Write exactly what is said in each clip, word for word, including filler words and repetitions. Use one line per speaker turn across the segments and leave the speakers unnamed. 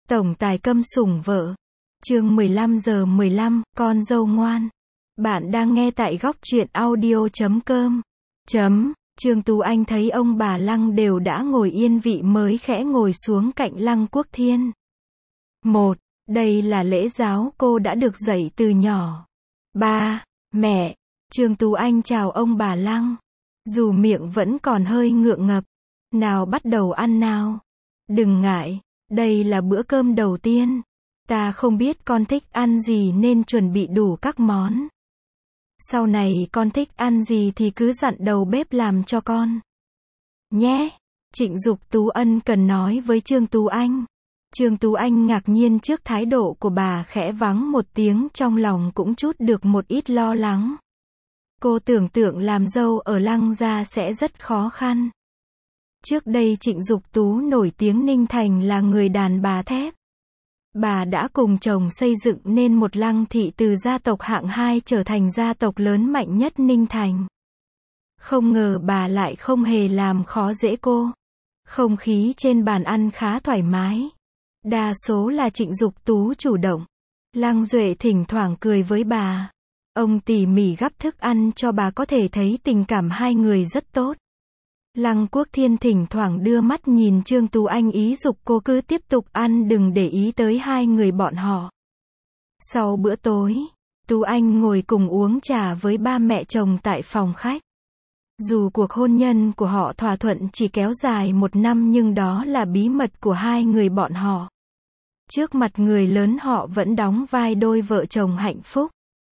Tổng tài câm sủng vợ. Chương mười lăm giờ mười lăm, con dâu ngoan. Bạn đang nghe tại góc truyện audio chấm com. Chấm. Trương Tú Anh thấy ông bà Lăng đều đã ngồi yên vị mới khẽ ngồi xuống cạnh Lăng Quốc Thiên. Một, đây là lễ giáo cô đã được dạy từ nhỏ. Ba, mẹ. Trương Tú Anh chào ông bà Lăng. Dù miệng vẫn còn hơi ngượng ngập. Nào bắt đầu ăn nào. Đừng ngại, đây là bữa cơm đầu tiên. Ta không biết con thích ăn gì nên chuẩn bị đủ các món. Sau này con thích ăn gì thì cứ dặn đầu bếp làm cho con. Nhé. Trịnh Dục Tú ân cần nói với Trương Tú Anh. Trương Tú Anh ngạc nhiên trước thái độ của bà, khẽ vắng một tiếng, trong lòng cũng chút được một ít lo lắng. Cô tưởng tượng làm dâu ở Lăng gia sẽ rất khó khăn. Trước đây Trịnh Dục Tú nổi tiếng Ninh Thành là người đàn bà thép. Bà đã cùng chồng xây dựng nên một Lăng thị từ gia tộc hạng hai trở thành gia tộc lớn mạnh nhất Ninh Thành. Không ngờ bà lại không hề làm khó dễ cô. Không khí trên bàn ăn khá thoải mái. Đa số là Trịnh Dục Tú chủ động. Lăng Duệ thỉnh thoảng cười với bà. Ông tỉ mỉ gắp thức ăn cho bà, có thể thấy tình cảm hai người rất tốt. Lăng Quốc Thiên thỉnh thoảng đưa mắt nhìn Trương Tú Anh, ý giục cô cứ tiếp tục ăn, đừng để ý tới hai người bọn họ. Sau bữa tối, Tú Anh ngồi cùng uống trà với ba mẹ chồng tại phòng khách. Dù cuộc hôn nhân của họ thỏa thuận chỉ kéo dài một năm nhưng đó là bí mật của hai người bọn họ. Trước mặt người lớn họ vẫn đóng vai đôi vợ chồng hạnh phúc.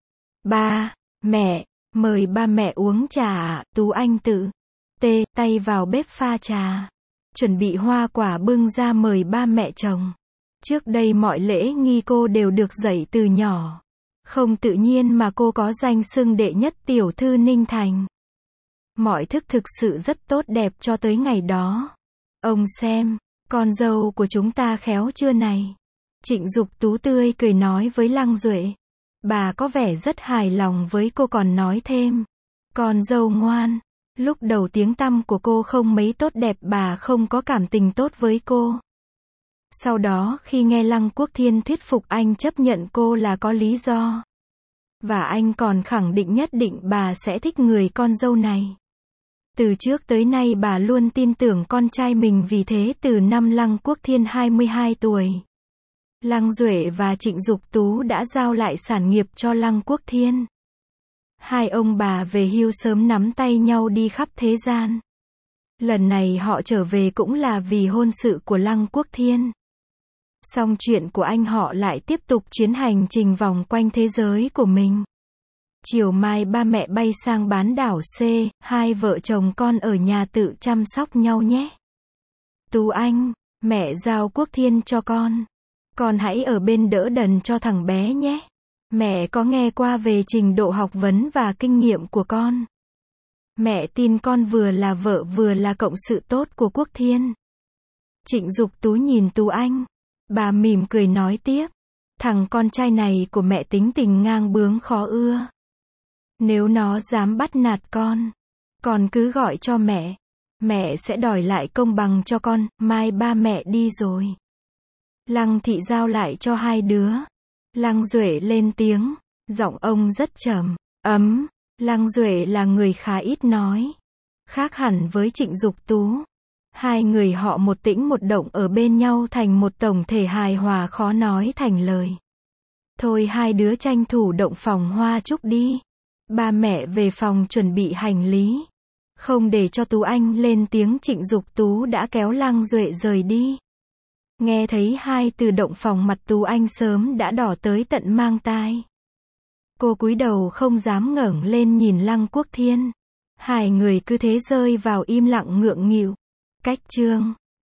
Ba, mẹ, mời ba mẹ uống trà ạ. Tú Anh tự tê tay vào bếp pha trà, chuẩn bị hoa quả bưng ra mời ba mẹ chồng. Trước đây mọi lễ nghi cô đều được dạy từ nhỏ. Không tự nhiên mà cô có danh xưng đệ nhất tiểu thư Ninh Thành. Mọi thức thực sự rất tốt đẹp cho tới ngày đó. Ông xem, con dâu của chúng ta khéo chưa này? Trịnh Dục Tú tươi cười nói với Lăng Duệ. Bà có vẻ rất hài lòng với cô, còn nói thêm. Con dâu ngoan. Lúc đầu tiếng tăm của cô không mấy tốt đẹp, bà không có cảm tình tốt với cô. Sau đó khi nghe Lăng Quốc Thiên thuyết phục anh chấp nhận cô là có lý do. Và anh còn khẳng định nhất định bà sẽ thích người con dâu này. Từ trước tới nay bà luôn tin tưởng con trai mình, vì thế từ năm Lăng Quốc Thiên hai mươi hai tuổi, Lăng Duệ và Trịnh Dục Tú đã giao lại sản nghiệp cho Lăng Quốc Thiên. Hai ông bà về hưu sớm, nắm tay nhau đi khắp thế gian. Lần này họ trở về cũng là vì hôn sự của Lăng Quốc Thiên. Xong chuyện của anh, họ lại tiếp tục chuyến hành trình vòng quanh thế giới của mình. Chiều mai ba mẹ bay sang bán đảo C, hai vợ chồng con ở nhà tự chăm sóc nhau nhé. Tú Anh, mẹ giao Quốc Thiên cho con. Con hãy ở bên đỡ đần cho thằng bé nhé. Mẹ có nghe qua về trình độ học vấn và kinh nghiệm của con. Mẹ tin con vừa là vợ vừa là cộng sự tốt của Quốc Thiên. Trịnh Dục Tú nhìn Tú Anh. Bà mỉm cười nói tiếp. Thằng con trai này của mẹ tính tình ngang bướng khó ưa. Nếu nó dám bắt nạt con, con cứ gọi cho mẹ. Mẹ sẽ đòi lại công bằng cho con. Mai ba mẹ đi rồi, Lăng thị giao lại cho hai đứa. Lăng Duệ lên tiếng, giọng ông rất trầm, ấm. Lăng Duệ là người khá ít nói, khác hẳn với Trịnh Dục Tú. Hai người họ một tĩnh một động ở bên nhau thành một tổng thể hài hòa khó nói thành lời. Thôi hai đứa tranh thủ động phòng hoa chúc đi. Ba mẹ về phòng chuẩn bị hành lý. Không để cho Tú Anh lên tiếng, Trịnh Dục Tú đã kéo Lăng Duệ rời đi. Nghe thấy hai từ động phòng, mặt Tú Anh sớm đã đỏ tới tận mang tai. Cô cúi đầu không dám ngẩng lên nhìn Lăng Quốc Thiên. Hai người cứ thế rơi vào im lặng ngượng nghịu. Cách chương